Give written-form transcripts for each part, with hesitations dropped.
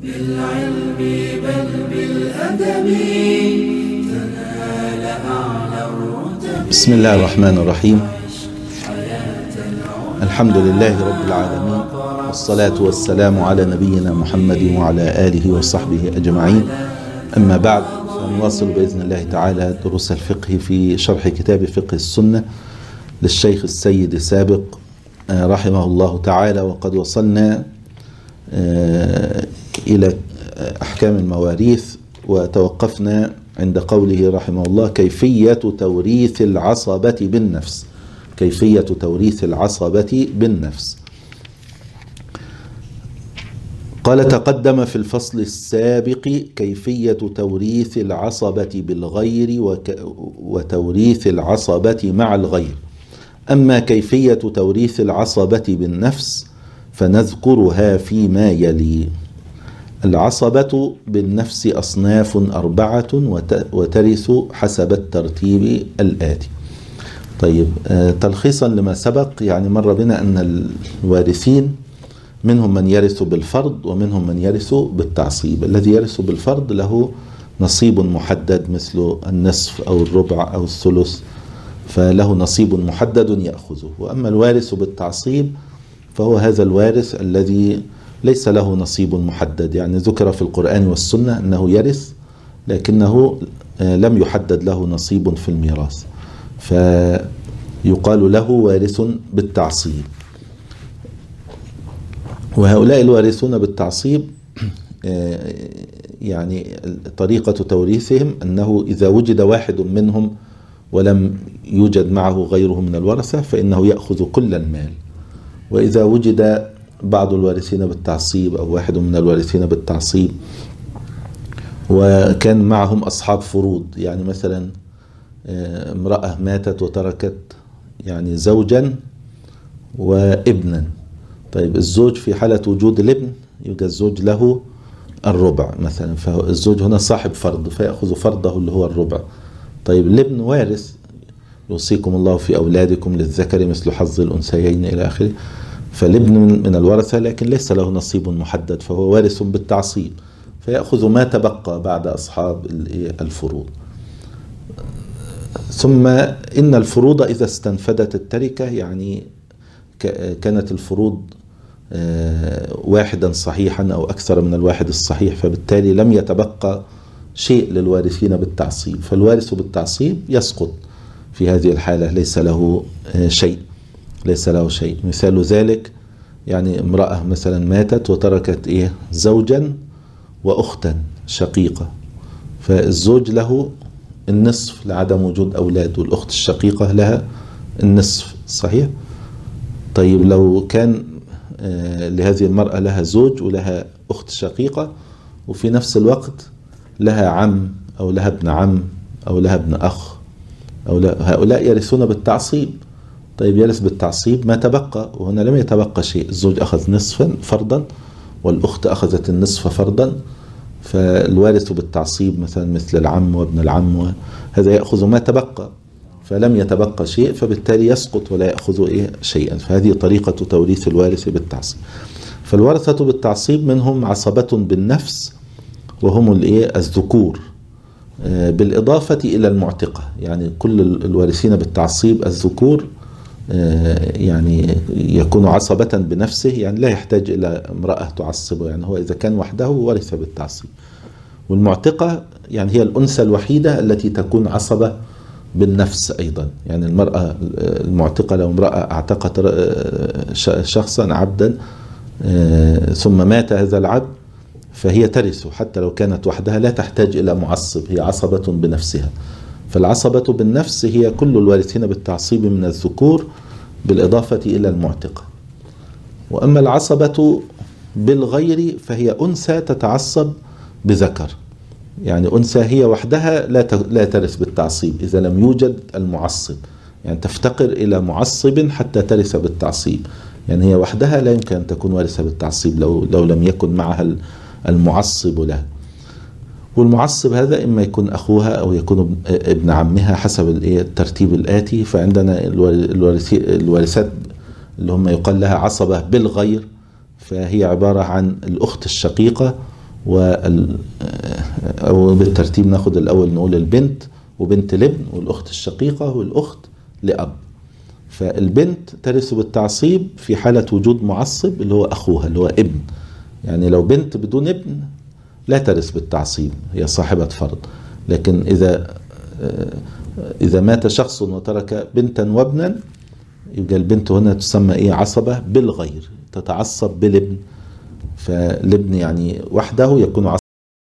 بالعلم بل بالأدب تنال أعلى الرتب. بسم الله الرحمن الرحيم. الحمد لله رب العالمين، والصلاة والسلام على نبينا محمد وعلى آله وصحبه أجمعين. أما بعد، فنواصل بإذن الله تعالى دروس الفقه في شرح كتاب فقه السنة للشيخ السيد سابق رحمه الله تعالى. وقد وصلنا إلى أحكام المواريث، وتوقفنا عند قوله رحمه الله: كيفية توريث العصبة بالنفس. كيفية توريث العصبة بالنفس. قال: تقدم في الفصل السابق كيفية توريث العصبة بالغير وتوريث العصبة مع الغير. أما كيفية توريث العصبة بالنفس فنذكرها فيما يلي. العصبة بالنفس أصناف 4 وترث حسب الترتيب الآتي. طيب، تلخيصا لما سبق، يعني مر بنا أن الوارثين منهم من يرث بالفرض ومنهم من يرث بالتعصيب. الذي يرث بالفرض له نصيب محدد مثل النصف أو الربع أو الثلث، فله نصيب محدد يأخذه. وأما الوارث بالتعصيب فهو هذا الوارث الذي ليس له نصيب محدد، يعني ذكر في القرآن والسنة أنه يرث لكنه لم يحدد له نصيب في الميراث، فيقال له وارث بالتعصيب. وهؤلاء الوارثون بالتعصيب يعني طريقة توريثهم أنه إذا وجد واحد منهم ولم يوجد معه غيره من الورثة فإنه يأخذ كل المال. وإذا وجد بعض الوارثين بالتعصيب أو واحد من الوارثين بالتعصيب وكان معهم أصحاب فروض، يعني مثلا امرأة ماتت وتركت يعني زوجا وابنا. طيب، الزوج في حالة وجود الابن يبقى الزوج له الربع مثلا، فالزوج هنا صاحب فرض فيأخذ فرضه اللي هو الربع. طيب، الابن وارث، يوصيكم الله في أولادكم للذكر مثل حظ الأنثيين إلى آخره. فالابن من الورثة لكن ليس له نصيب محدد، فهو وارث بالتعصيب فيأخذ ما تبقى بعد أصحاب الفروض. ثم إن الفروض إذا استنفدت التركة، يعني كانت الفروض واحدا صحيحا أو أكثر من الواحد الصحيح، فبالتالي لم يتبقى شيء للوارثين بالتعصيب، فالوارث بالتعصيب يسقط في هذه الحالة، ليس له شيء. مثال ذلك يعني امرأة مثلا ماتت وتركت زوجا وأختا شقيقة، فالزوج له النصف لعدم وجود أولاد، والأخت الشقيقة لها النصف، صحيح؟ طيب، لو كان لهذه المرأة لها زوج ولها أخت شقيقة وفي نفس الوقت لها عم أو لها ابن عم أو لها ابن أخ أو هؤلاء يرثون بالتعصيب. طيب، يرث بالتعصيب ما تبقى، وهنا لم يتبقى شيء. الزوج أخذ نصفا فرضا والأخت أخذت النصف فرضا، فالوارث بالتعصيب مثل العم وابن العم هذا يأخذ ما تبقى، فلم يتبقى شيء، فبالتالي يسقط ولا يأخذ شيئا. فهذه طريقة توريث الوارث بالتعصيب. فالورثة بالتعصيب منهم عصبة بالنفس وهم الذكور، بالإضافة إلى المعتقة. يعني كل الوارثين بالتعصيب الذكور يعني يكون عصبة بنفسه، يعني لا يحتاج إلى امرأة تعصبه، يعني هو إذا كان وحده ورث بالتعصيب. والمعتقة يعني هي الأنثى الوحيدة التي تكون عصبة بالنفس أيضا. يعني المرأة المعتقة لو امرأة اعتقت شخصا عبدا ثم مات هذا العبد فهي ترث حتى لو كانت وحدها، لا تحتاج إلى معصب، هي عصبة بنفسها. فالعصبة بالنفس هي كل الوارثين بالتعصيب من الذكور بالإضافة إلى المعتقة. وأما العصبة بالغير فهي أنثى تتعصب بذكر، يعني أنثى هي وحدها لا ترث بالتعصيب إذا لم يوجد المعصب، يعني تفتقر إلى معصب حتى ترث بالتعصيب. يعني هي وحدها لا يمكن أن تكون وارثة بالتعصيب لو لم يكن معها المعصب لها. والمعصب هذا إما يكون أخوها أو يكون ابن عمها حسب الترتيب الآتي. فعندنا الوارثات اللي هم يقال لها عصبة بالغير، فهي عبارة عن الأخت الشقيقة أو بالترتيب ناخد الأول نقول البنت وبنت الابن والأخت الشقيقة والأخت لأب. فالبنت ترث بالتعصيب في حالة وجود معصب اللي هو أخوها اللي هو ابن. يعني لو بنت بدون ابن لا ترث بالتعصيب، هي صاحبة فرض. لكن إذا مات شخص وترك بنتا وابنا يبقى البنت هنا تسمى عصبة بالغير، تتعصب بالابن. فالابن يعني وحده يكون عصبة.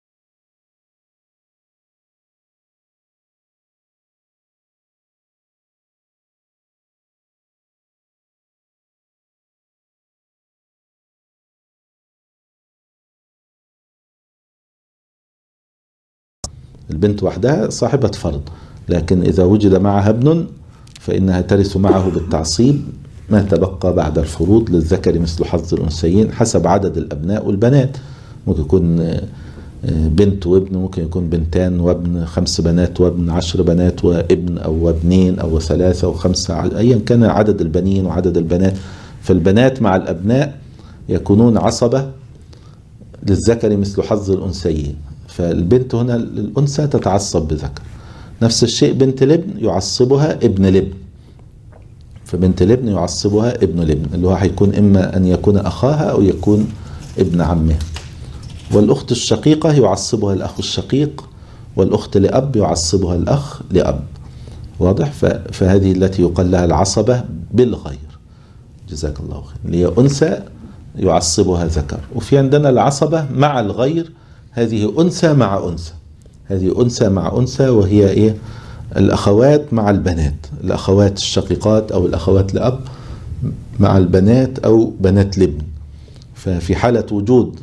البنت وحدها صاحبة فرض، لكن إذا وجد معها ابن فإنها ترث معه بالتعصيب ما تبقى بعد الفروض، للذكر مثل حظ الأنثيين حسب عدد الأبناء والبنات. ممكن يكون بنت وابن، ممكن يكون بنتان وابن، 5 بنات وابن، 10 بنات وابن، أو ابنين أو 3 أو 5، أيا كان عدد البنين وعدد البنات. فالبنات مع الأبناء يكونون عصبة للذكر مثل حظ الأنثيين. فالبنت هنا الأنثى تتعصب بذكر. نفس الشيء بنت الابن يعصبها ابن الابن، فبنت الابن يعصبها ابن الابن اللي هو هيكون إما أن يكون أخاها أو يكون ابن عمها. والأخت الشقيقة يعصبها الأخ الشقيق، والأخت لأب يعصبها الأخ لأب. واضح؟ فهذه التي يقال لها العصبة بالغير. جزاك الله خير. اللي هي أنثى يعصبها ذكر. وفي عندنا العصبة مع الغير، هذه أنثى مع أنثى، هذه أنثى مع أنثى، وهي الأخوات مع البنات، الأخوات الشقيقات أو الأخوات لأب مع البنات أو بنات الابن. ففي حالة وجود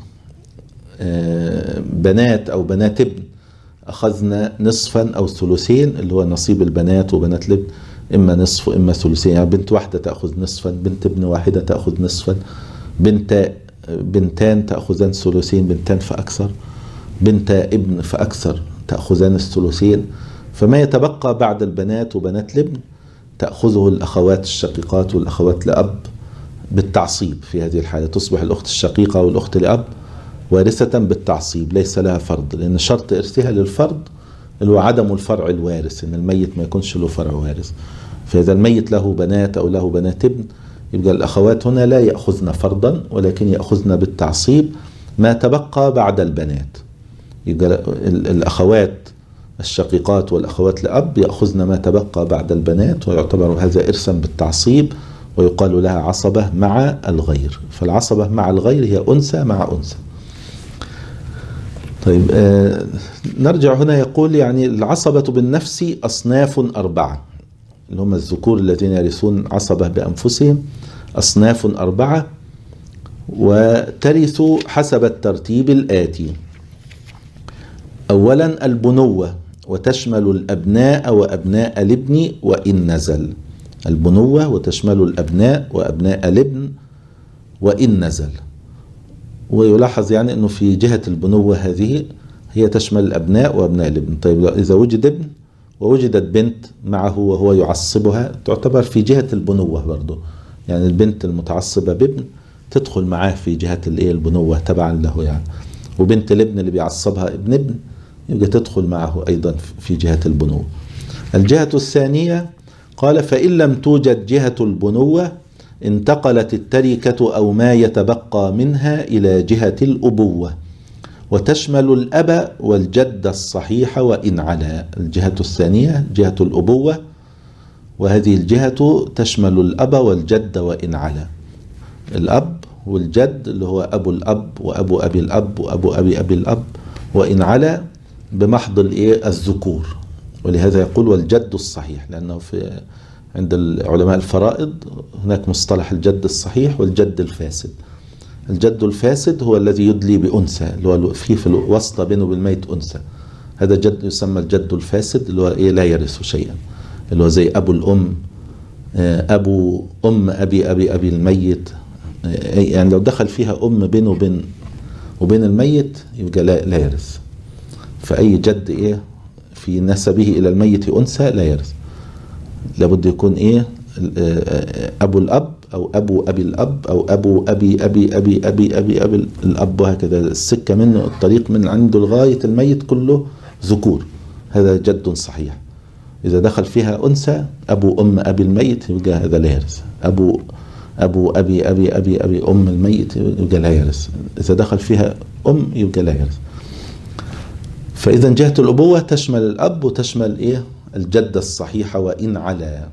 بنات أو بنات ابن أخذنا نصفا أو ثلثين اللي هو نصيب البنات وبنات الابن، إما نصف وإما ثلثين. يعني بنت واحدة تأخذ نصفا، بنت ابن واحدة تأخذ نصفا، بنتان تأخذان ثلثين، بنتان فأكثر، بنت ابن فأكثر تأخذان الثلثين. فما يتبقى بعد البنات وبنات الابن تأخذه الأخوات الشقيقات والأخوات لأب بالتعصيب. في هذه الحالة تصبح الأخت الشقيقة والأخت لأب وارثة بالتعصيب، ليس لها فرض، لأن شرط إرثها للفرض اللي هو عدم الفرع الوارث، إن الميت ما يكونش له فرع وارث. فإذا الميت له بنات أو له بنات ابن يبقى الأخوات هنا لا يأخذن فرضا، ولكن يأخذن بالتعصيب ما تبقى بعد البنات. يبقى الأخوات الشقيقات والأخوات لأب يأخذن ما تبقى بعد البنات، ويعتبر هذا إرثا بالتعصيب، ويقال لها عصبة مع الغير. فالعصبة مع الغير هي أنثى مع أنثى. طيب نرجع هنا. يقول يعني العصبة بالنفس أصناف 4، اللي هم الذكور الذين يرثون عصبة بأنفسهم، أصناف 4، وترث حسب الترتيب الآتي. أولا البنوة، وتشمل الأبناء وأبناء الابن وإن نزل. البنوة وتشمل الأبناء وأبناء الابن وإن نزل. ويلاحظ يعني أنه في جهة البنوة هذه هي تشمل الأبناء وأبناء الابن. طيب إذا وجد ابن ووجدت بنت معه وهو يعصبها تعتبر في جهة البنوة برضو، يعني البنت المتعصبة بابن تدخل معاه في جهة البنوة تبعا له يعني. وبنت الابن اللي بيعصبها ابن يبقى تدخل معه أيضا في جهة البنوة. الجهة الثانية قال فإن لم توجد جهة البنوة انتقلت التركة أو ما يتبقى منها إلى جهة الأبوة، وتشمل الأب والجد الصحيح وإن علا. الجهة الثانية جهة الأبوة، وهذه الجهة تشمل الأب والجد وإن علا. الأب والجد اللي هو أبو الأب وأبو أبي الأب وأبو أبي أبي الأب، وإن علا بمحض الذكور. ولهذا يقول والجد الصحيح، لأنه عند العلماء الفرائض هناك مصطلح الجد الصحيح والجد الفاسد. الجد الفاسد هو الذي يدلي بأنثى، اللي هو في الوسط بينه بالميت أنثى، هذا جد يسمى الجد الفاسد، اللي هو لا يرث شيئا، اللي هو زي أبو الأم، أبو أم أبي أبي أبي الميت. يعني لو دخل فيها أم بينه وبين الميت يبقى لا يرث. فأي جد في نسبه إلى الميت أنثى لا يرث، لابد يكون أبو الأب أو أبو أبي الأب أو أبو أبي أبي أبي أبي أبي أبي الأب، وهكذا السكة منه الطريق من عنده لغاية الميت كله ذكور، هذا جد صحيح. إذا دخل فيها أنثى أبو أم أبي الميت يبقى هذا لا يرث، أبو أبي أبي أبي أبي أم الميت يبقى لا يرث، إذا دخل فيها أم يبقى لا يرث. فإذا جهة الأبوة تشمل الأب وتشمل إيه الجدة الصحيحة وإن على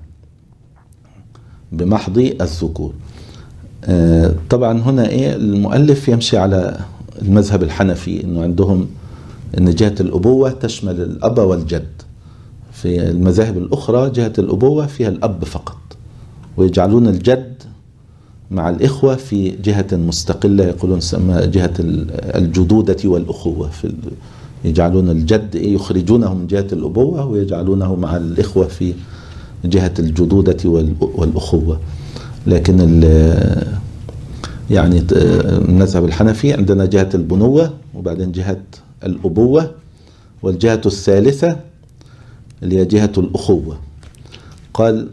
بمحض الذكور. طبعا هنا إيه المؤلف يمشي على المذهب الحنفي، إنه عندهم إن جهة الأبوة تشمل الأب والجد. في المذاهب الأخرى جهة الأبوة فيها الأب فقط، ويجعلون الجد مع الإخوة في جهة مستقلة، يقولون سمى جهة الجدودة والأخوة، يجعلون الجد يخرجونه من جهة الأبوة ويجعلونه مع الإخوة في جهة الجدودة والأخوة. لكن يعني المذهب الحنفي عندنا جهة البنوة وبعدين جهة الأبوة، والجهة الثالثة اللي هي جهة الأخوة. قال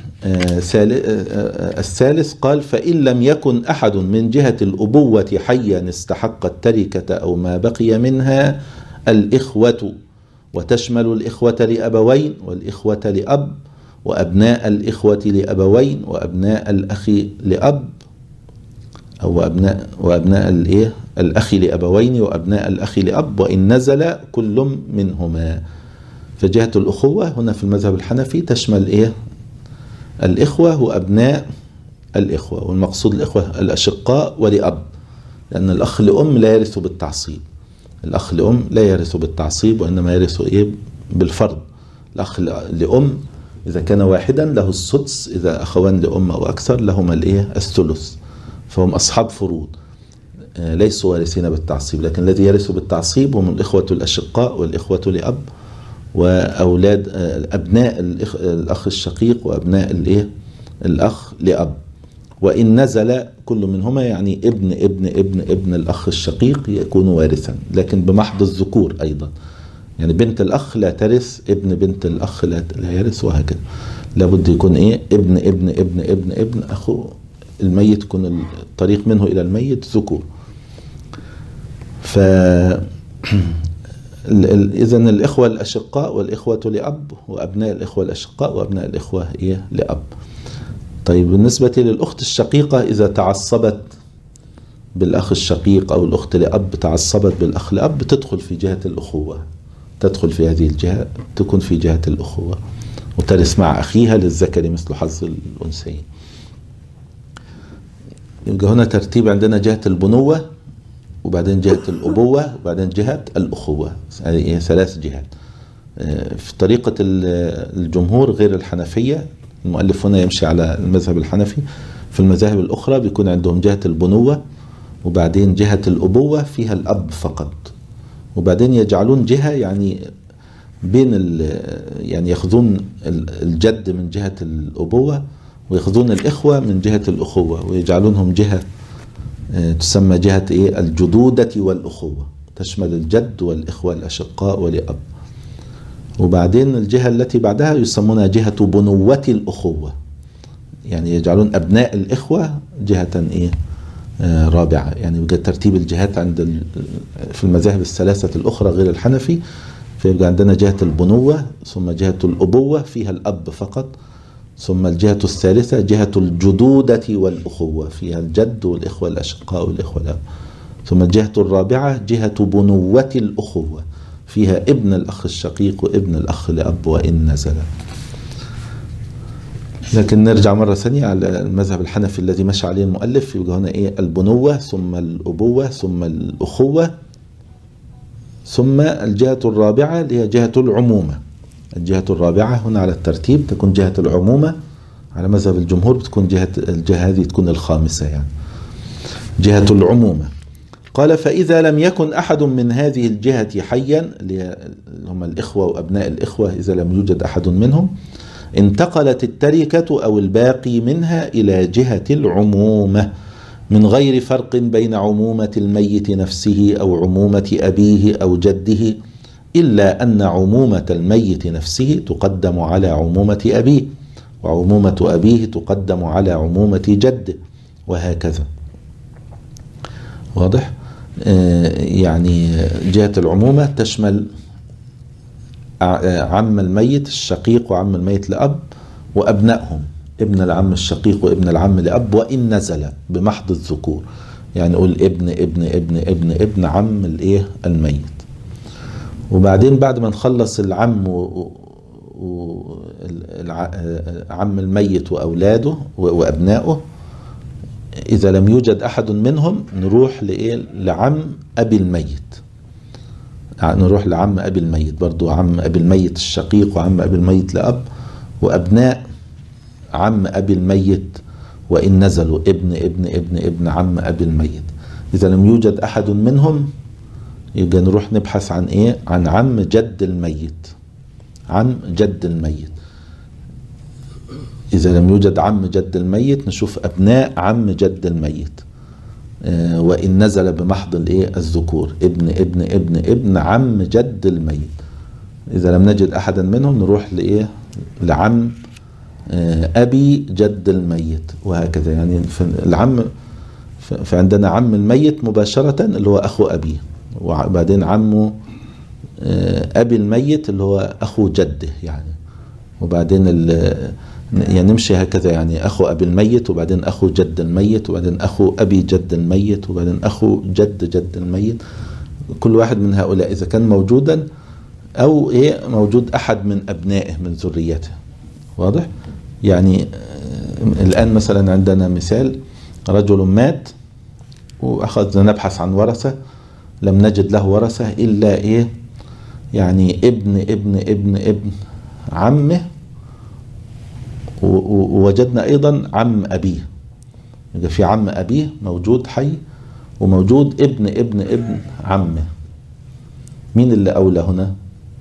الثالث قال فإن لم يكن أحد من جهة الأبوة حيا استحق التركة أو ما بقي منها الإخوة، وتشمل الإخوة لأبوين والإخوة لأب وأبناء الإخوة لأبوين وأبناء الأخ لأب، أو وأبناء الأخ لأبوين وأبناء الأخ لأب وإن نزل كل منهما. فجهة الأخوة هنا في المذهب الحنفي تشمل الإخوة وأبناء الإخوة، والمقصود الإخوة الأشقاء ولأب، لأن الأخ لأم لا يرث بالتعصيب، الأخ لأم لا يرث بالتعصيب وإنما يرث بالفرض. الأخ لأم إذا كان واحدا له السدس، إذا أخوان لأم أو أكثر لهما الثلث، فهم أصحاب فروض ليسوا وارثين بالتعصيب. لكن الذي يرث بالتعصيب هم الإخوة الأشقاء والإخوة لأب وأولاد أبناء الأخ الشقيق وأبناء الأخ لأب، وإن نزل كل منهما يعني ابن ابن ابن ابن الأخ الشقيق يكون وارثا، لكن بمحض الذكور أيضا، يعني بنت الأخ لا ترث، ابن بنت الأخ لا يرث، وهكذا. لابد يكون ابن ابن ابن ابن ابن أخو الميت، يكون الطريق منه إلى الميت ذكور. إذن الإخوة الأشقاء والإخوة لأب وأبناء الإخوة الأشقاء وأبناء الإخوة لأب. طيب بالنسبة للأخت الشقيقة إذا تعصبت بالأخ الشقيق أو الأخت لأب تعصبت بالأخ لأب تدخل في جهة الأخوة، تدخل في هذه الجهة، تكون في جهة الأخوة وترث مع أخيها للذكر مثل حظ الأنثيين. يبقى هنا ترتيب عندنا جهة البنوة وبعدين جهة الأبوة وبعدين جهة الأخوة، هذه ثلاث جهات. في طريقة الجمهور غير الحنفية، المؤلف هنا يمشي على المذهب الحنفي، في المذاهب الأخرى بيكون عندهم جهة البنوة وبعدين جهة الأبوة فيها الأب فقط، وبعدين يجعلون جهة يعني بين يعني يأخذون الجد من جهة الأبوة ويأخذون الإخوة من جهة الأخوة ويجعلونهم جهة تسمى جهة الجدودة والأخوة، تشمل الجد والإخوة الأشقاء ولأب. وبعدين الجهة التي بعدها يسمونها جهة بنوة الأخوة، يعني يجعلون أبناء الإخوة جهة رابعة. يعني يبقى ترتيب الجهات عند في المذاهب الثلاثة الأخرى غير الحنفي، فيبقى عندنا جهة البنوة ثم جهة الأبوة فيها الأب فقط، ثم الجهة الثالثة جهة الجدودة والأخوة فيها الجد والإخوة الأشقاء والإخوة الأب، ثم الجهة الرابعة جهة بنوة الأخوة فيها ابن الأخ الشقيق وابن الأخ لأب وإن نزل. لكن نرجع مرة ثانية على المذهب الحنفي الذي مشى عليه المؤلف، يبقى هنا البنوة ثم الأبوة ثم الأخوة ثم الجهة الرابعة اللي هي جهة العمومة. الجهة الرابعة هنا على الترتيب تكون جهة العمومة، على مذهب الجمهور بتكون الجهة هذه تكون الخامسة، يعني جهة العمومة. قال فإذا لم يكن أحد من هذه الجهة حيا، اللي هم الإخوة وأبناء الإخوة، إذا لم يوجد أحد منهم انتقلت التركة أو الباقي منها إلى جهة العمومة من غير فرق بين عمومة الميت نفسه أو عمومة أبيه أو جده، إلا أن عمومة الميت نفسه تقدم على عمومة أبيه، وعمومة أبيه تقدم على عمومة جده، وهكذا. واضح؟ يعني جهة العمومة تشمل عم الميت الشقيق وعم الميت لأب وأبنائهم، ابن العم الشقيق وابن العم لأب، وإن نزل بمحض الذكور، يعني نقول ابن ابن ابن ابن ابن عم الايه الميت. وبعدين بعد ما نخلص العم عم الميت وأولاده وأبنائه، إذا لم يوجد أحد منهم نروح لعم أبي الميت. نروح لعم أبي الميت برضو، عم أبي الميت الشقيق وعم أبي الميت لأب وأبناء عم أبي الميت وإن نزلوا ابن ابن ابن ابن عم أبي الميت. إذا لم يوجد أحد منهم يبقى نروح نبحث عن إيه؟ عن عم جد الميت، عم جد الميت. إذا لم يوجد عم جد الميت نشوف أبناء عم جد الميت، وإن نزل بمحض الإيه؟ الذكور، ابن ابن ابن ابن عم جد الميت. إذا لم نجد أحدا منهم نروح لإيه؟ لعم أبي جد الميت، وهكذا. يعني في العم فعندنا عم الميت مباشرة اللي هو أخو أبيه، وبعدين عمه أبي الميت اللي هو أخو جده يعني، وبعدين يعني نمشي هكذا، يعني أخو أبي الميت وبعدين أخو جد الميت وبعدين أخو أبي جد الميت وبعدين أخو جد جد الميت. كل واحد من هؤلاء إذا كان موجودا أو إيه موجود أحد من أبنائه من ذريته. واضح؟ يعني الآن مثلا عندنا مثال، رجل مات وأخذنا نبحث عن ورثة، لم نجد له ورثة إلا إيه؟ يعني ابن ابن ابن ابن عمه، ووجدنا أيضا عم أبيه. يبقى في عم أبيه موجود حي وموجود ابن ابن ابن عمه. مين اللي أولى هنا؟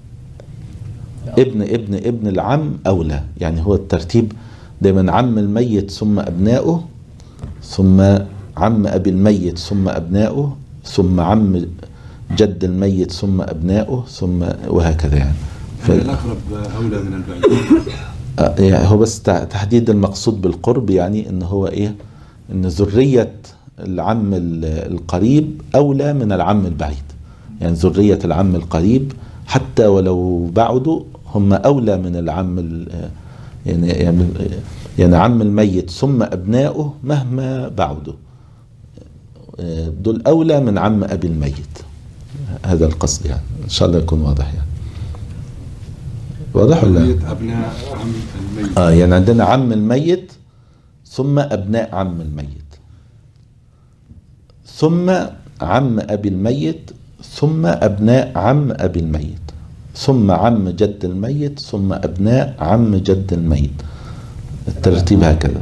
ابن ابن ابن العم أولى. يعني هو الترتيب دايما عم الميت ثم أبنائه، ثم عم أبي الميت ثم أبنائه، ثم عم جد الميت ثم أبنائه، ثم وهكذا. يعني الأقرب أولى من البعيد. يعني هو بس تحديد المقصود بالقرب، يعني إن هو إيه؟ إن ذرية العم القريب أولى من العم البعيد. يعني ذرية العم القريب حتى ولو بعدوا هم أولى من العم يعني عم الميت ثم أبنائه مهما بعدوا دول أولى من عم أبي الميت. هذا القصد يعني، إن شاء الله يكون واضح. يعني واضح ولا؟ أبناء عم الميت. يعني عندنا عم الميت ثم أبناء عم الميت، ثم عم أبي الميت ثم أبناء عم أبي الميت، ثم عم جد الميت ثم أبناء عم جد الميت. الترتيب هكذا.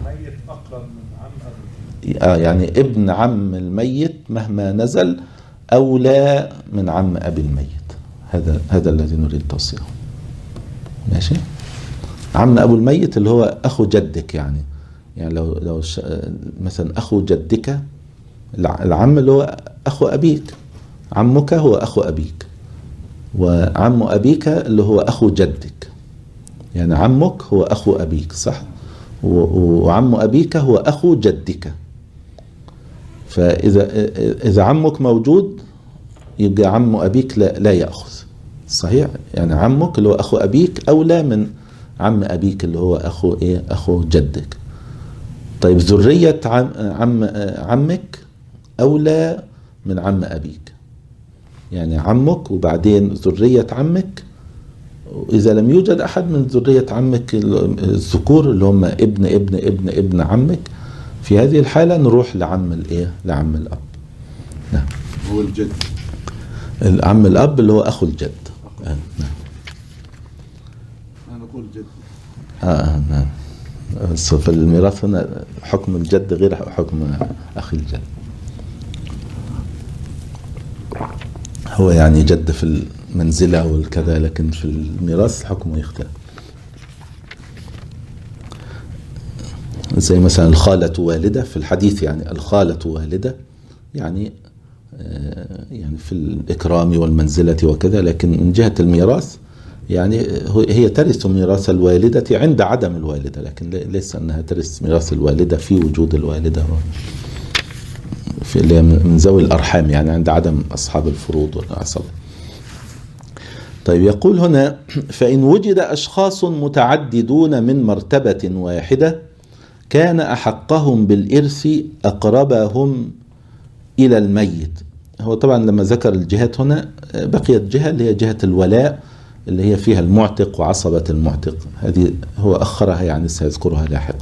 يعني ابن عم الميت مهما نزل أولى من عم أبي الميت. هذا الذي نريد توصيله. ماشي. عم أبو الميت اللي هو أخو جدك، يعني لو مثلا أخو جدك، العم اللي هو أخو أبيك، عمك هو أخو أبيك، وعم أبيك اللي هو أخو جدك. يعني عمك هو أخو أبيك، صح؟ وعم أبيك هو أخو جدك. فإذا عمك موجود يبقى عم أبيك لا يأخذ. صحيح؟ يعني عمك اللي هو أخو أبيك أولى من عم أبيك اللي هو أخو جدك. طيب ذرية عمك أولى من عم أبيك، يعني عمك وبعدين ذرية عمك. إذا لم يوجد أحد من ذرية عمك الذكور اللي هم ابن ابن ابن ابن عمك، في هذه الحالة نروح لعم لعم الأب. نعم. هو الجد. العم الأب اللي هو أخو الجد. نعم. أنا أقول جد. نعم. في الميراث هنا حكم الجد غير حكم أخي الجد. هو يعني جد في المنزلة والكذا، لكن في الميراث حكمه يختلف. زي مثلا الخالة والدة في الحديث، يعني الخالة والدة يعني في الإكرام والمنزلة وكذا، لكن من جهة الميراث يعني هي ترث ميراث الوالدة عند عدم الوالدة، لكن ليس أنها ترث ميراث الوالدة في وجود الوالدة، في اللي من ذوي الأرحام، يعني عند عدم أصحاب الفروض والعصبة. طيب يقول هنا: فإن وجد أشخاص متعددون من مرتبة واحدة كان أحقهم بالإرث أقربهم إلى الميت. هو طبعا لما ذكر الجهات هنا بقيت جهة اللي هي جهة الولاء، اللي هي فيها المعتق وعصبة المعتق، هذه هو أخرها يعني سيذكرها لاحقا.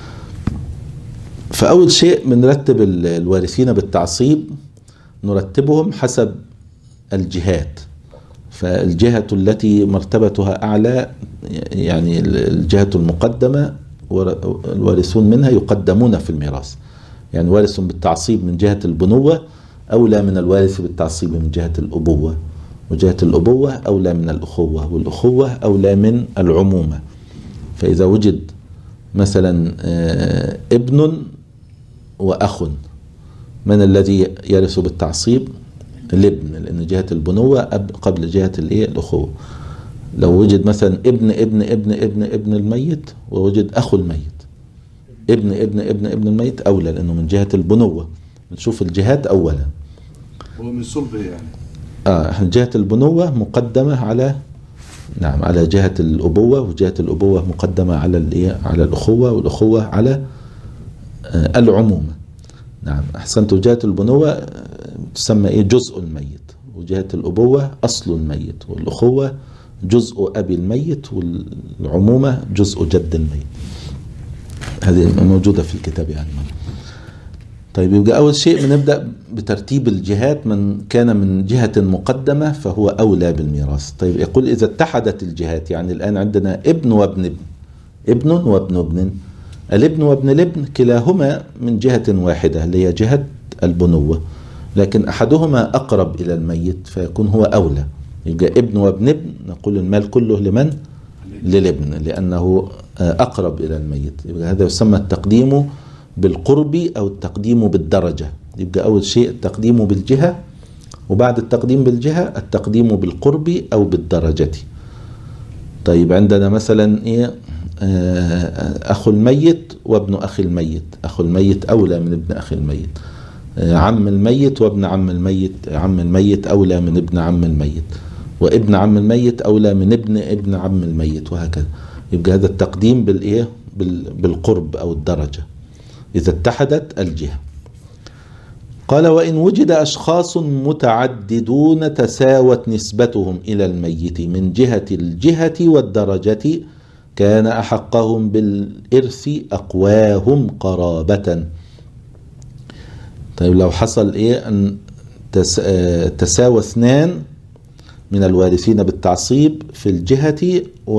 فأول شيء بنرتب الوارثين بالتعصيب، نرتبهم حسب الجهات. فالجهة التي مرتبتها أعلى يعني الجهة المقدمة الوارثون منها يقدمون في الميراث، يعني وارث بالتعصيب من جهة البنوة أولى من الوارث بالتعصيب من جهة الأبوة، وجهة الأبوة أولى من الأخوة، والأخوة أولى من العمومة. فإذا وجد مثلا ابن وأخ، من الذي يرث بالتعصيب؟ الابن، لأن جهة البنوة قبل جهة الأخوة. لو وجد مثلا ابن ابن ابن ابن ابن الميت ووجد أخو الميت، ابن ابن ابن ابن الميت أولى لأنه من جهة البنوة. نشوف الجهات أولا. هو من صلبه يعني. جهة البنوة مقدمة على على جهة الأبوة، وجهة الأبوة مقدمة على على الأخوة، والأخوة على العمومة. نعم أحسنت. جهة البنوة تسمى جزء الميت، وجهة الأبوة أصل الميت، والأخوة جزء أبي الميت، والعمومة جزء جد الميت. هذه موجودة في الكتاب يعني. طيب يبقى أول شيء بنبدأ بترتيب الجهات، من كان من جهة مقدمة فهو أولى بالميراث. طيب يقول إذا اتحدت الجهات، يعني الآن عندنا ابن وابن ابن، ابن وابن ابن، الابن وابن الابن كلاهما من جهة واحدة اللي هي جهة البنوة، لكن أحدهما أقرب إلى الميت فيكون هو أولى. يبقى ابن وابن ابن نقول المال كله لمن؟ للابن، لأنه أقرب إلى الميت. يبقى هذا يسمى التقديم بالقرب أو التقديم بالدرجة. يبقى أول شيء التقديم بالجهة، وبعد التقديم بالجهة التقديم بالقرب أو بالدرجة. طيب عندنا مثلا أخو الميت وابن أخي الميت، أخو الميت أولى من ابن أخي الميت. عم الميت وابن عم الميت، عم الميت أولى من ابن عم الميت، وابن عم الميت أولى من ابن عم الميت، وهكذا. يبقى هذا التقديم بالقرب أو الدرجة إذا اتحدت الجهة. قال: وإن وجد أشخاص متعددون تساوت نسبتهم إلى الميت من جهة الجهة والدرجة كان أحقهم بالإرث أقواهم قرابة. طيب لو حصل أن تساوى اثنان من الوارثين بالتعصيب في الجهة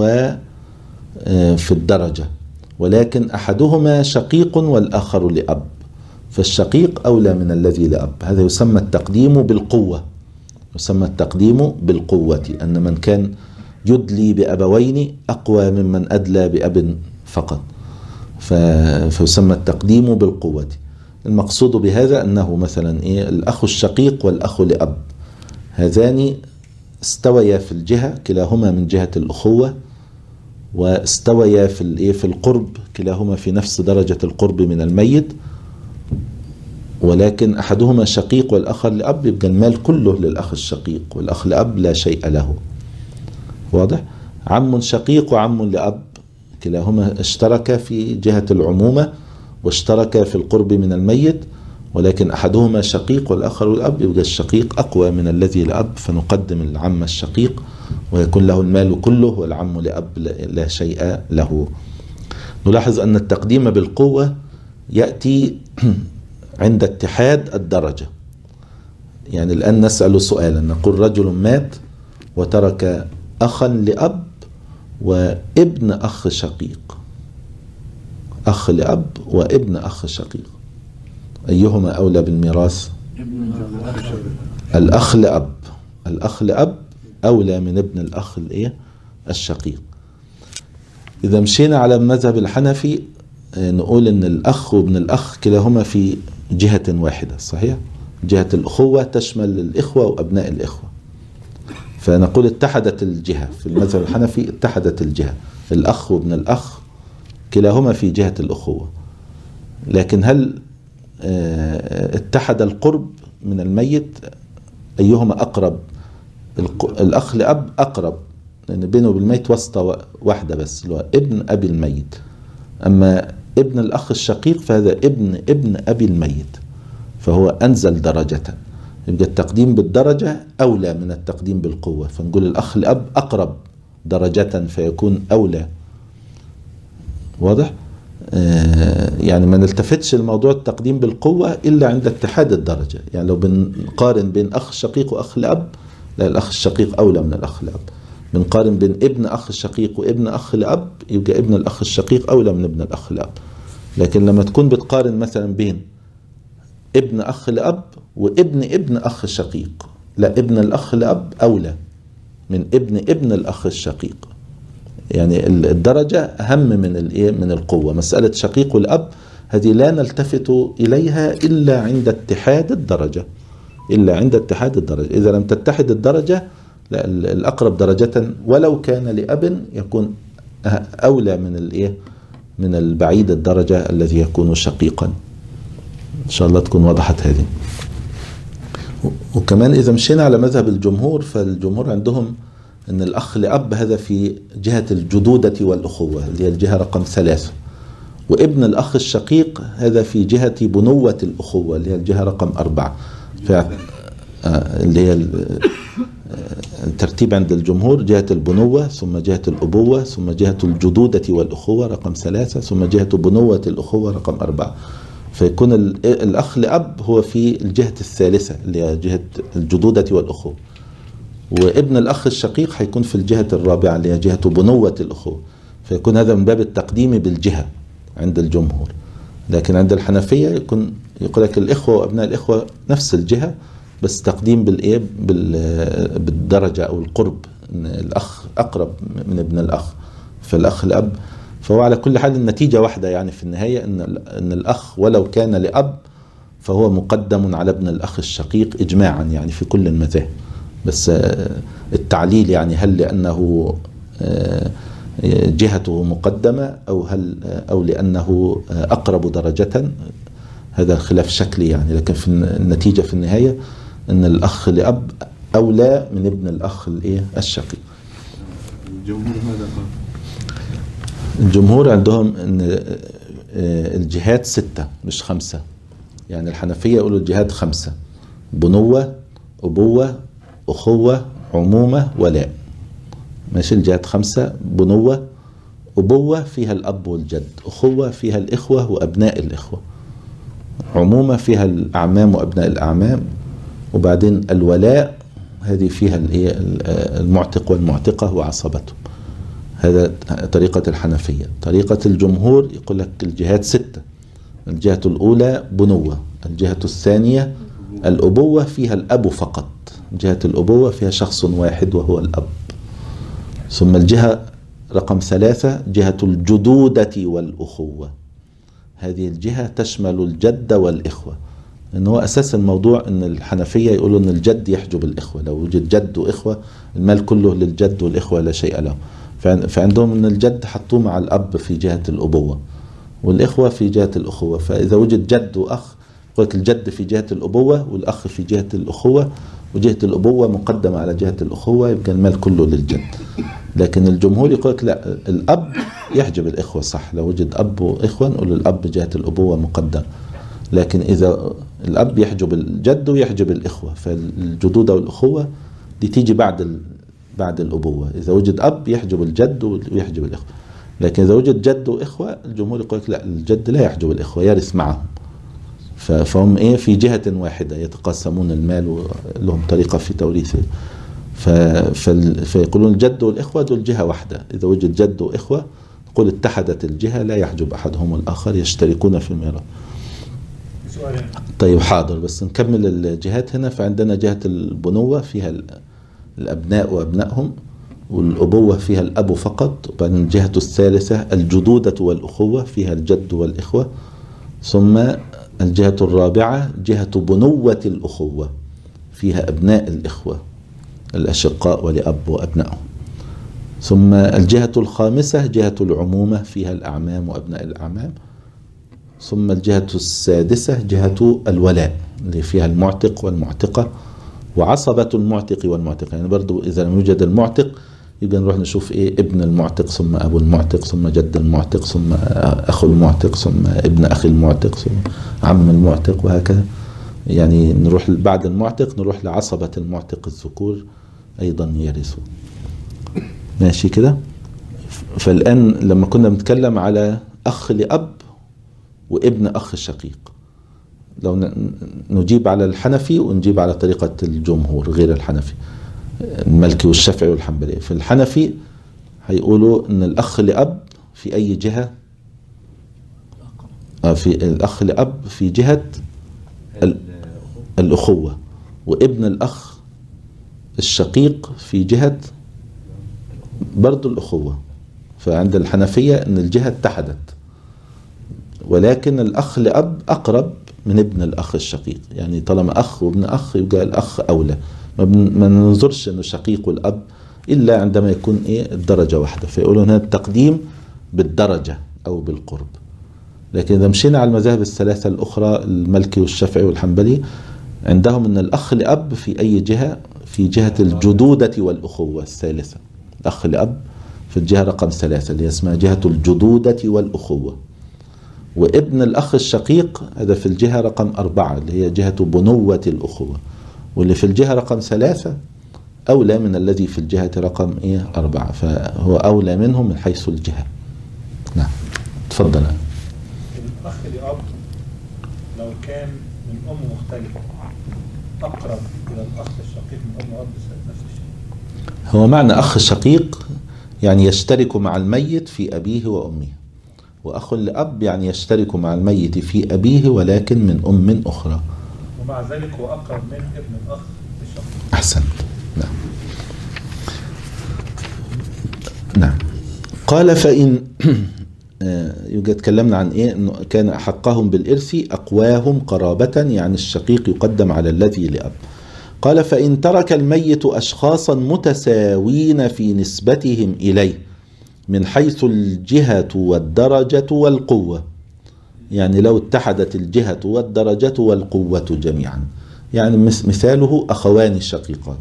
وفي الدرجة، ولكن أحدهما شقيق والآخر لأب، فالشقيق أولى من الذي لأب. هذا يسمى التقديم بالقوة، يسمى التقديم بالقوة، أن من كان يدلي بأبوين أقوى ممن أدلى بأب فقط، فيسمى التقديم بالقوة. المقصود بهذا أنه مثلا الأخ الشقيق والأخ لأب، هذان استويا في الجهة، كلاهما من جهة الأخوة، واستويا في القرب، كلاهما في نفس درجة القرب من الميت، ولكن أحدهما شقيق والآخر لأب، يبقى المال كله للأخ الشقيق، والأخ لأب لا شيء له. واضح؟ عم شقيق وعم لأب كلاهما اشتركا في جهة العمومة واشتركا في القرب من الميت، ولكن أحدهما شقيق والآخر لأب، يبقى الشقيق أقوى من الذي لأب، فنقدم العم الشقيق ويكون له المال كله، والعم لأب لا شيء له. نلاحظ أن التقديم بالقوة يأتي عند اتحاد الدرجة. يعني الآن نسأل سؤالا، نقول رجل مات وترك أخا لأب وابن أخ شقيق، أخ لأب وابن أخ شقيق، أيهما أولى بالميراث؟ الأخ لأب، الأخ لأب أولى من ابن الأخ الشقيق. إذا مشينا على المذهب الحنفي نقول أن الأخ وابن الأخ كلاهما في جهة واحدة، صحيح؟ جهة الأخوة تشمل الإخوة وأبناء الإخوة، فنقول اتحدت الجهة في المذهب الحنفي، اتحدت الجهة، الأخ وابن الأخ كلاهما في جهة الأخوة. لكن هل اتحد القرب من الميت؟ أيهما أقرب؟ الأخ لأب أقرب، لأن بينه وبالميت واسطة واحدة بس، اللي هو ابن أبي الميت. أما ابن الأخ الشقيق فهذا ابن أبي الميت، فهو أنزل درجة. يبقى التقديم بالدرجة أولى من التقديم بالقوة، فنقول الأخ الأب أقرب درجة فيكون أولى. واضح؟ يعني ما نلتفتش الموضوع التقديم بالقوة إلا عند اتحاد الدرجة. يعني لو بنقارن بين أخ الشقيق وأخ الأب، لا، الأخ الشقيق أولى من الأخ الأب. بنقارن بين ابن أخ الشقيق وابن أخ الأب، يبقى ابن الأخ الشقيق أولى من ابن الأخ الأب. لكن لما تكون بتقارن مثلا بين ابن أخ الأب وابن أخ الشقيق، لا، ابن الأخ الأب أولى من ابن الأخ الشقيق. يعني الدرجة أهم من القوة. مسألة شقيق والأب هذه لا نلتفت إليها إلا عند اتحاد الدرجة، إذا لم تتحد الدرجة، لا، الأقرب درجة ولو كان لأب يكون أولى من البعيد الدرجة الذي يكون شقيقا. إن شاء الله تكون وضحت هذه. وكمان إذا مشينا على مذهب الجمهور، فالجمهور عندهم أن الأخ لأب هذا في جهة الجدودة والأخوة اللي هي الجهة رقم 3، وابن الأخ الشقيق هذا في جهة بنوة الأخوة اللي هي الجهة رقم 4. اللي هي الترتيب عند الجمهور: جهة البنوة، ثم جهة الأبوة، ثم جهة الجدودة والأخوة رقم 3، ثم جهة بنوة الأخوة رقم 4. فيكون الأخ لأب هو في الجهة الثالثة اللي هي جهة الجدودة والأخوة، وابن الأخ الشقيق حيكون في الجهة الرابعة اللي هي جهة بنوة الأخوة. فيكون هذا من باب التقديم بالجهة عند الجمهور. لكن عند الحنفية يقول لك الإخوة وأبناء الإخوة نفس الجهة، بس تقديم بالدرجة أو القرب، إن الأخ أقرب من ابن الأخ فالأخ الأب. فهو على كل حال النتيجة واحدة، يعني في النهاية إن الأخ ولو كان لأب فهو مقدم على ابن الأخ الشقيق إجماعا، يعني في كل المذاهب. بس التعليل يعني هل لأنه جهته مقدمة أو لأنه أقرب درجة، هذا خلاف شكلي يعني. لكن في النتيجة في النهاية أن الأخ لأب أولى من ابن الأخ الشقيق. الجمهور ماذا قال؟ الجمهور عندهم أن الجهات 6 مش 5. يعني الحنفية يقولوا الجهات 5: بنوة، أبوة، أخوة، عمومة، ولاء. ماشي، الجهات 5: بنوة، أبوة فيها الأب والجد، أخوة فيها الإخوة وأبناء الإخوة، عمومة فيها الأعمام وأبناء الأعمام، وبعدين الولاء هذه فيها المعتق والمعتقة وعصبته. هذا طريقة الحنفية. طريقة الجمهور يقول لك الجهات 6: الجهة الأولى بنوة، الجهة الثانية الأبوة فيها الأب فقط، جهة الأبوة فيها شخص واحد وهو الأب. ثم الجهة رقم 3 جهة الجدودة والأخوة، هذه الجهة تشمل الجد والإخوة. لأنه هو أساس الموضوع أن الحنفية يقولوا أن الجد يحجب الإخوة، لو وجد جد وإخوة المال كله للجد والإخوة لا شيء له. فعندهم أن الجد حطوه مع الأب في جهة الأبوة والإخوة في جهة الأخوة. فإذا وجد جد وأخ يقول لك الجد في جهة الأبوة والأخ في جهة الأخوة، وجهة الأبوة مقدمة على جهة الأخوة، يبقى المال كله للجد. لكن الجمهور يقول لك لا، الأب يحجب الإخوة. صح، لو وجد أب وإخوة نقول الأب جهة الأبوة مقدم، لكن إذا الأب يحجب الجد ويحجب الإخوة، فالجدودة والأخوة دي تيجي بعد الأبوة. إذا وجد أب يحجب الجد ويحجب الإخوة. لكن إذا وجد جد وإخوة الجمهور يقول لك لا، الجد لا يحجب الإخوة، يرث معهم. فهم في جهة واحدة يتقاسمون المال ولهم طريقة في توريثه. فيقولون الجد والإخوة دول جهة واحدة. إذا وجد جد وإخوة نقول اتحدت الجهة، لا يحجب أحدهم الآخر، يشتركون في الميراث. طيب حاضر، بس نكمل الجهات هنا. فعندنا جهة البنوة فيها الأبناء وأبنائهم، والأبوة فيها الأب فقط. وبعدين الجهة الثالثة الجدودة والأخوة فيها الجد والإخوة. ثم الجهة الرابعة جهة بنوة الأخوة فيها أبناء الإخوة. الأشقاء ولأب وأبنائهم. ثم الجهة الخامسة جهة العمومة، فيها الأعمام وأبناء الأعمام. ثم الجهة السادسة جهة الولاء اللي فيها المعتق والمعتقة وعصبة المعتق والمعتقة. يعني برضو إذا لم يوجد المعتق يبقى نروح نشوف إيه ابن المعتق ثم أبو المعتق ثم جد المعتق ثم أخو المعتق ثم ابن أخي المعتق ثم عم المعتق وهكذا. يعني نروح بعد المعتق نروح لعصبة المعتق الذكور أيضا يرثوا. ماشي كده. فالآن لما كنا بنتكلم على أخ لأب وابن أخ شقيق، لو نجيب على الحنفي ونجيب على طريقة الجمهور غير الحنفي، المالكي والشافعي والحنبلي. في الحنفي هيقولوا ان الأخ لأب في أي جهة؟ في الأخ لأب في جهة الأخوة، وابن الأخ الشقيق في جهة برضو الأخوة. فعند الحنفية ان الجهة اتحدت، ولكن الأخ لأب أقرب من ابن الأخ الشقيق. يعني طالما أخ وابن أخ يبقى الأخ أولى. ما ننظرش أنه شقيق والأب إلا عندما يكون الدرجة واحدة، فيقولون هنا التقديم بالدرجة أو بالقرب. لكن إذا مشينا على المذاهب الثلاثة الأخرى المالكي والشافعي والحنبلي عندهم أن الأخ لأب في أي جهة؟ في جهة الجدودة والأخوة الثالثة. الأخ لأب في الجهة رقم 3 اللي اسمها جهة الجدودة والأخوة. وابن الأخ الشقيق هذا في الجهة رقم 4 اللي هي جهة بنوة الأخوة. واللي في الجهة رقم 3 أولى من الذي في الجهة رقم 4، فهو أولى منهم من حيث الجهة. نعم تفضل. الأخ لأب لو كان من أم مختلفة أقرب إلى الأخ الشقيق من أم وأب نفس الشيء. هو معنى أخ شقيق يعني يشترك مع الميت في أبيه وأمه، وأخ لأب يعني يشترك مع الميت في أبيه ولكن من أم أخرى، ومع ذلك هو أقرب من ابن الأخ الشقيق. أحسنت. نعم. نعم. قال فإن يوجد تكلمنا عن إنه كان أحقهم بالإرث أقواهم قرابة، يعني الشقيق يقدم على الذي لأب. قال فإن ترك الميت أشخاصا متساوين في نسبتهم إليه من حيث الجهة والدرجة والقوة، يعني لو اتحدت الجهة والدرجة والقوة جميعا، يعني مثاله أخوان شقيقان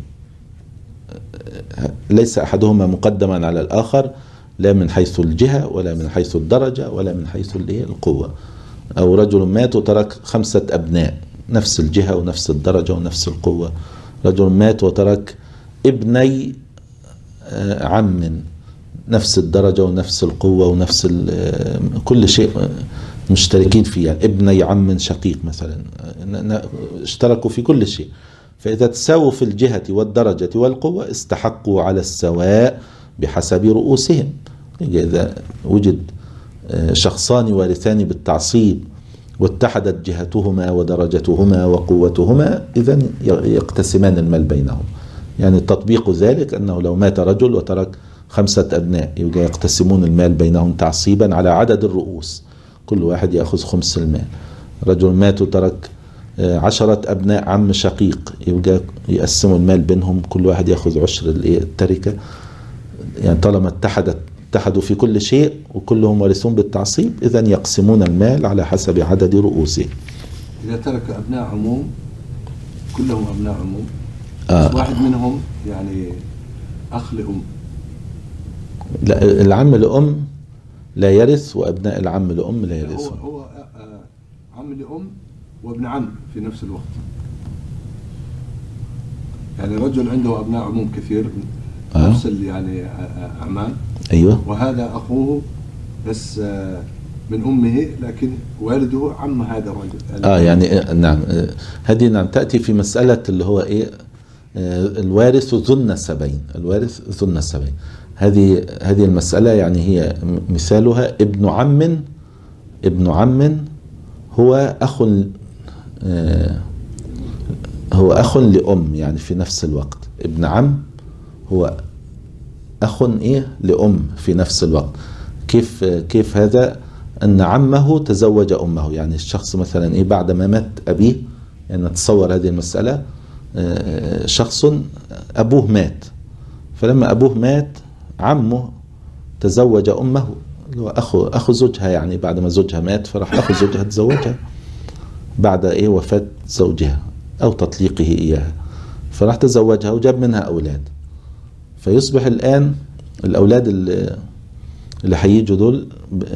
ليس أحدهما مقدما على الآخر لا من حيث الجهة ولا من حيث الدرجة ولا من حيث القوة. أو رجل مات وترك 5 أبناء نفس الجهة ونفس الدرجة ونفس القوة. رجل مات وترك ابني عم نفس الدرجة ونفس القوة ونفس كل شيء مشتركين فيه، يعني ابني عم شقيق مثلا اشتركوا في كل شيء. فإذا تساووا في الجهة والدرجة والقوة استحقوا على السواء بحسب رؤوسهم. إذا وجد شخصان وارثان بالتعصيب واتحدت جهتهما ودرجتهما وقوتهما إذن يقتسمان المال بينهم. يعني تطبيق ذلك أنه لو مات رجل وترك 5 أبناء يبقى يقتسمون المال بينهم تعصيبا على عدد الرؤوس، كل واحد يأخذ 5 المال. رجل مات وترك 10 أبناء عم شقيق يبقى يقسموا المال بينهم، كل واحد يأخذ 10 التركة. يعني طالما اتحدوا في كل شيء وكلهم وارثون بالتعصيب إذن يقسمون المال على حسب عدد رؤوسهم. إذا ترك أبناء عموم كلهم أبناء عموم واحد منهم يعني أخ لأم، لا العم لأم لا يرث وأبناء العم لأم لا يرثون. هو عم لأم وابن عم في نفس الوقت. يعني رجل عنده أبناء عموم كثير نفس يعني أعمام. أيوة. وهذا أخوه بس من أمه لكن والده عم هذا الرجل. يعني نعم هذه نعم تأتي في مسألة اللي هو الوارث ذو النسبين. الوارث ذو النسبين هذه المسألة يعني هي مثالها ابن عم هو أخ لأم، يعني في نفس الوقت ابن عم هو أخ لأم في نفس الوقت. كيف هذا؟ أن عمه تزوج أمه، يعني الشخص مثلا بعد ما مات أبيه، يعني نتصور هذه المسألة، شخص أبوه مات، فلما أبوه مات عمه تزوج أمه اللي هو أخو زوجها، يعني بعد ما زوجها مات فراح أخو زوجها تزوجها بعد وفاة زوجها أو تطليقه إياها، فراح تزوجها وجاب منها أولاد. فيصبح الآن الأولاد اللي هيجوا دول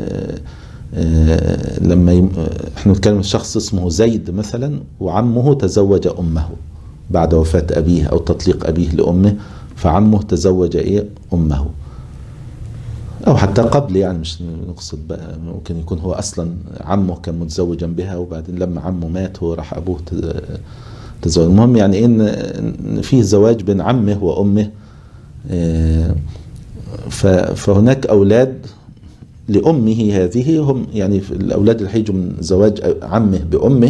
لما احنا نتكلم الشخص اسمه زيد مثلا وعمه تزوج أمه بعد وفاة أبيه أو تطليق أبيه لأمه، فعمه تزوج أمه، أو حتى قبل، يعني مش نقصد بقى، ممكن يكون هو أصلا عمه كان متزوجا بها وبعدين لما عمه مات هو راح أبوه تزوج. المهم يعني إن فيه زواج بين عمه وأمه، فهناك أولاد لأمه هذه هم يعني الأولاد اللي هيجوا من زواج عمه بأمه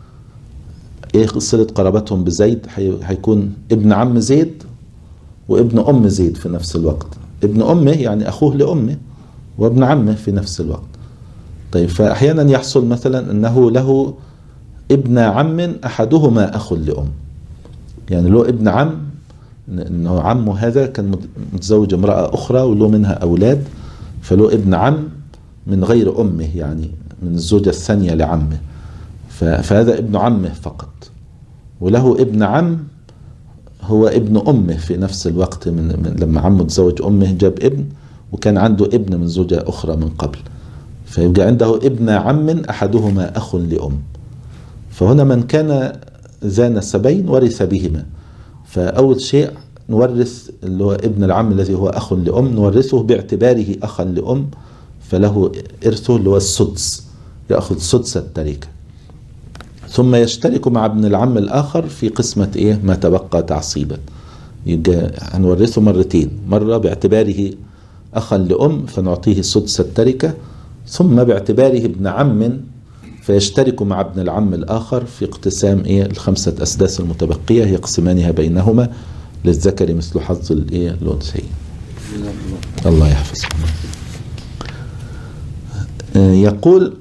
صلة قرابتهم بزيد هيكون ابن عم زيد وابن أم زيد في نفس الوقت. ابن أمه يعني أخوه لأمه وابن عمه في نفس الوقت. طيب فأحيانا يحصل مثلا أنه له ابن عم أحدهما أخ لأم، يعني له ابن عم، أنه عمه هذا كان متزوج امرأة أخرى وله منها أولاد، فله ابن عم من غير أمه، يعني من الزوجة الثانية لعمه، فهذا ابن عمه فقط، وله ابن عم هو ابن أمه في نفس الوقت، من لما عمه تزوج أمه جاب ابن، وكان عنده ابن من زوجة أخرى من قبل، فيبقى عنده ابن عم أحدهما أخ لأم. فهنا من كان ذا نسبين ورث بهما، فأول شيء نورث اللي هو ابن العم الذي هو أخ لأم، نورثه باعتباره أخا لأم، فله إرثه اللي هو السدس، يأخذ سدس التركة. ثم يشترك مع ابن العم الآخر في قسمة ما تبقى تعصيبا، يبقى هنورثه مرتين، مرة باعتباره أخا لأم فنعطيه سدس التركة، ثم باعتباره ابن عم فيشترك مع ابن العم الآخر في اقتسام الخمسة أسداس المتبقية، يقسمانها بينهما للذكر مثل حظ الأنثيين. الله يحفظكم. يقول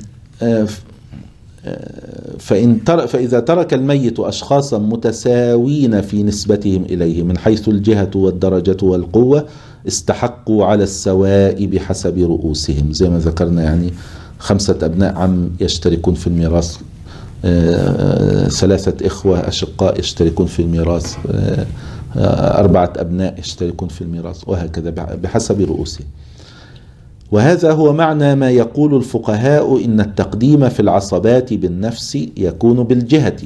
فإذا ترك الميت أشخاصا متساوين في نسبتهم إليه من حيث الجهة والدرجة والقوة استحقوا على السواء بحسب رؤوسهم، زي ما ذكرنا، يعني 5 أبناء عم يشتركون في الميراث، 3 إخوة أشقاء يشتركون في الميراث، 4 أبناء يشتركون في الميراث، وهكذا بحسب رؤوسهم. وهذا هو معنى ما يقول الفقهاء إن التقديم في العصبات بالنفس يكون بالجهة،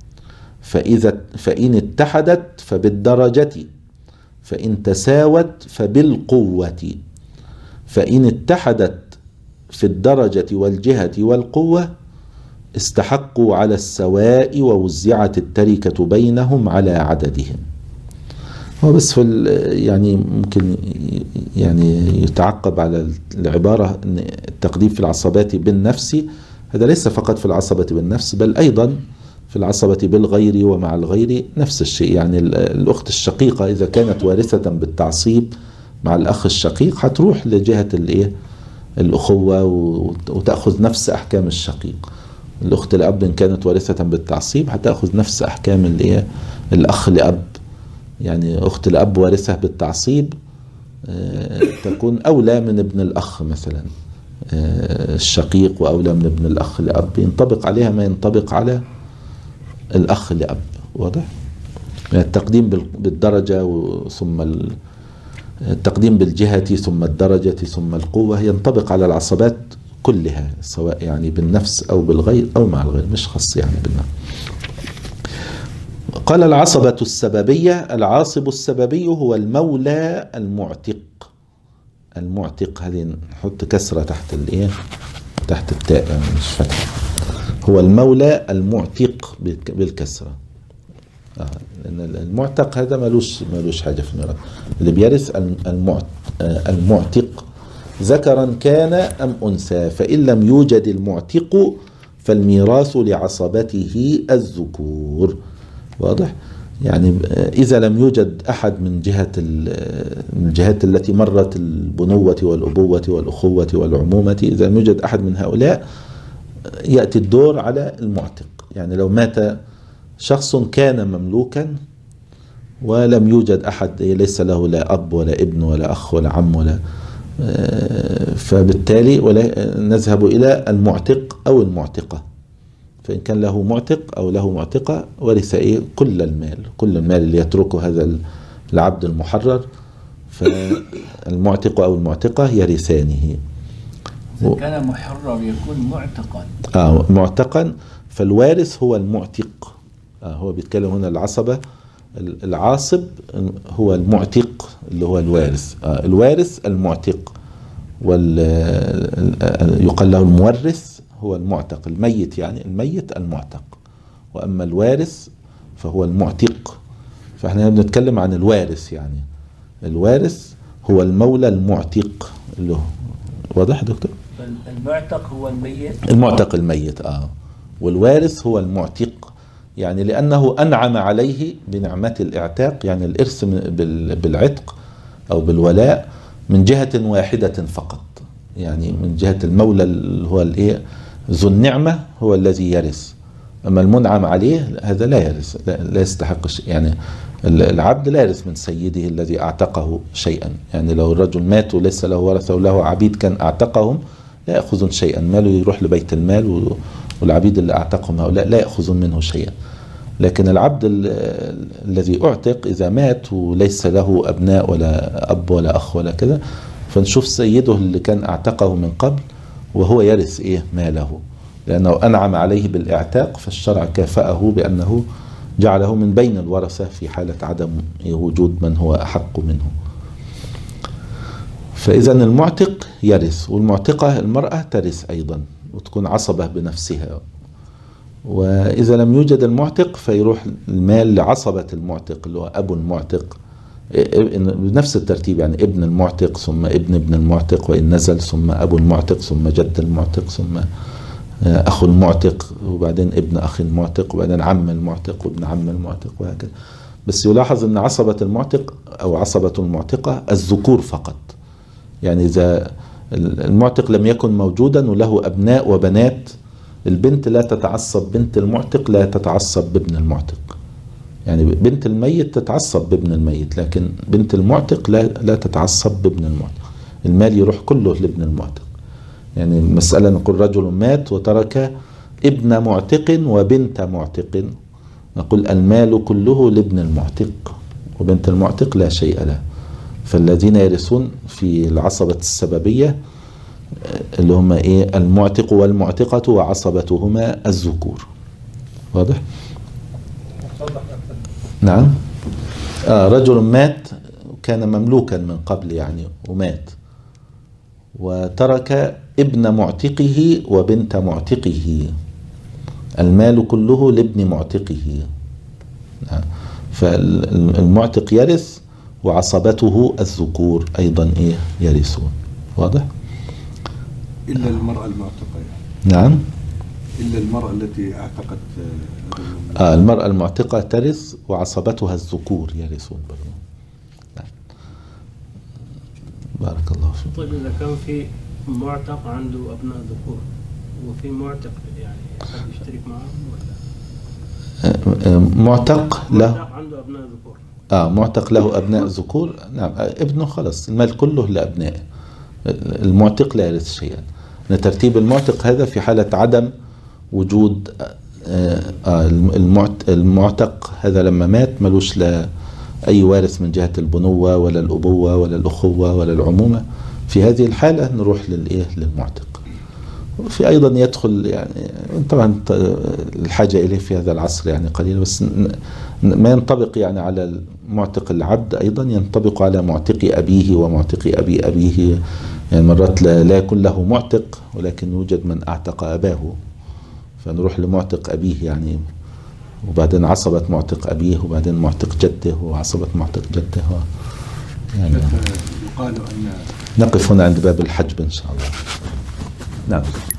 فإن اتحدت فبالدرجة، فإن تساوت فبالقوة، فإن اتحدت في الدرجة والجهة والقوة استحقوا على السواء ووزعت التركة بينهم على عددهم. هو بس في يعني ممكن يعني يتعقب على العبارة أن التقديم في العصبات بالنفس هذا ليس فقط في العصبة بالنفس، بل أيضا في العصبة بالغير ومع الغير نفس الشيء. يعني الأخت الشقيقة إذا كانت وارثة بالتعصيب مع الأخ الشقيق هتروح لجهة الأخوة وتأخذ نفس أحكام الشقيق. الأخت الأب إن كانت وارثة بالتعصيب هتأخذ نفس أحكام الأخ لأب. يعني أخت الأب وارثة بالتعصيب تكون أولى من ابن الأخ مثلا الشقيق، وأولى من ابن الأخ لأب، ينطبق عليها ما ينطبق على الأخ لأب. واضح؟ يعني التقديم بالدرجة ثم التقديم بالجهة ثم الدرجة ثم القوة ينطبق على العصبات كلها، سواء يعني بالنفس أو بالغير أو مع الغير، مش خاص يعني بالنفس. قال العصبة السببية: العاصب السببي هو المولى المعتق. المعتق هذه نحط كسرة تحت التاء يعني مش فتحة. هو المولى المعتق بالكسرة، لأن المعتق هذا ملوش حاجة في الميراث. اللي بيرث المعتق ذكرا كان أم أنثى، فإن لم يوجد المعتق فالميراث لعصبته الذكور. واضح؟ يعني إذا لم يوجد أحد من الجهات التي مرت البنوة والأبوة والأخوة والعمومة، إذا لم يوجد أحد من هؤلاء يأتي الدور على المعتق. يعني لو مات شخص كان مملوكا ولم يوجد أحد، ليس له لا أب ولا ابن ولا أخ ولا عم ولا فبالتالي نذهب إلى المعتق أو المعتقة. فإن كان له معتق أو له معتقة ورث كل المال اللي يتركه هذا العبد المحرر، فالمعتق أو المعتقة يرثانه. إذا كان محرر يكون معتقا. معتقا، فالوارث هو المعتق. هو بيتكلم هنا العصبة، العاصب هو المعتق اللي هو الوارث. الوارث المعتق، يقال له المورث هو المعتق، الميت يعني الميت المعتق، وأما الوارث فهو المعتق. فاحنا بنتكلم عن الوارث، يعني الوارث هو المولى المعتق اللي هو واضح دكتور؟ المعتق هو الميت، المعتق الميت والوارث هو المعتق، يعني لأنه أنعم عليه بنعمة الإعتاق، يعني الإرث بالعتق أو بالولاء من جهة واحدة فقط، يعني من جهة المولى اللي هو ذو النعمة هو الذي يرث، أما المنعم عليه هذا لا يرث، لا يستحق شيء. يعني العبد لا يرث من سيده الذي أعتقه شيئا، يعني لو الرجل مات وليس له ورثة وله عبيد كان أعتقهم لا يأخذون شيئا، ماله يروح لبيت المال، والعبيد اللي أعتقهم هؤلاء لا يأخذون منه شيئا. لكن العبد الذي أعتق إذا مات وليس له أبناء ولا أب ولا أخ ولا كذا، فنشوف سيده اللي كان أعتقه من قبل وهو يرث ماله، لأنه أنعم عليه بالإعتاق، فالشرع كافأه بأنه جعله من بين الورثة في حالة عدم وجود من هو أحق منه. فإذا المعتق يرث، والمعتقة المرأة ترث أيضا وتكون عصبة بنفسها. وإذا لم يوجد المعتق فيروح المال لعصبة المعتق اللي هو أبو المعتق بنفس الترتيب، يعني ابن المعتق ثم ابن المعتق وإن نزل، ثم أبو المعتق ثم جد المعتق ثم أخو المعتق وبعدين ابن أخي المعتق وبعدين عم المعتق وابن عم المعتق وهكذا. بس يلاحظ أن عصبة المعتق أو عصبة المعتقة الذكور فقط، يعني إذا المعتق لم يكن موجودا وله أبناء وبنات، البنت لا تتعصب، بنت المعتق لا تتعصب بابن المعتق، يعني بنت الميت تتعصب بابن الميت، لكن بنت المعتق لا تتعصب بابن المعتق، المال يروح كله لابن المعتق. يعني مسألة نقول رجل مات وترك ابن معتق وبنت معتق، نقول المال كله لابن المعتق وبنت المعتق لا شيء له. فالذين يرثون في العصبة السببية اللي هم المعتق والمعتقة وعصبتهما الذكور. واضح؟ نعم. رجل مات كان مملوكا من قبل يعني ومات وترك ابن معتقه وبنت معتقه، المال كله لابن معتقه. فالمعتق يرث وعصبته الذكور أيضا يرثون. واضح؟ إلا المرأة المعتقة يعني. نعم. إلا المرأة التي اعتقت. المرأة المعتقة ترث وعصبتها الذكور يرثون برضه. نعم. بارك الله فيك. طيب إذا كان في معتق عنده أبناء ذكور وفي معتق يعني حد يشترك معهم ولا؟ معتق له عنده أبناء ذكور. معتق له أبناء ذكور، نعم، ابنه خلص المال كله لأبنائه، المعتق لا يرث شيئا. ترتيب المعتق هذا في حالة عدم وجود المعتق هذا لما مات ملوش لا أي وارث من جهة البنوة ولا الأبوة ولا الأخوة ولا العمومة، في هذه الحالة نروح للمعتق. وفي أيضا يدخل يعني طبعا الحاجة إليه في هذا العصر يعني قليلة، بس ما ينطبق يعني على معتق العبد، أيضا ينطبق على معتق أبيه ومعتق أبيه. يعني مرات لا يكون له معتق ولكن يوجد من أعتق أباه، فنروح لمعتق أبيه يعني، وبعدين عصبة معتق أبيه وبعدين معتق جده وعصبة معتق جده يعني. يقال أن نقف هنا عند باب الحجب إن شاء الله. نعم.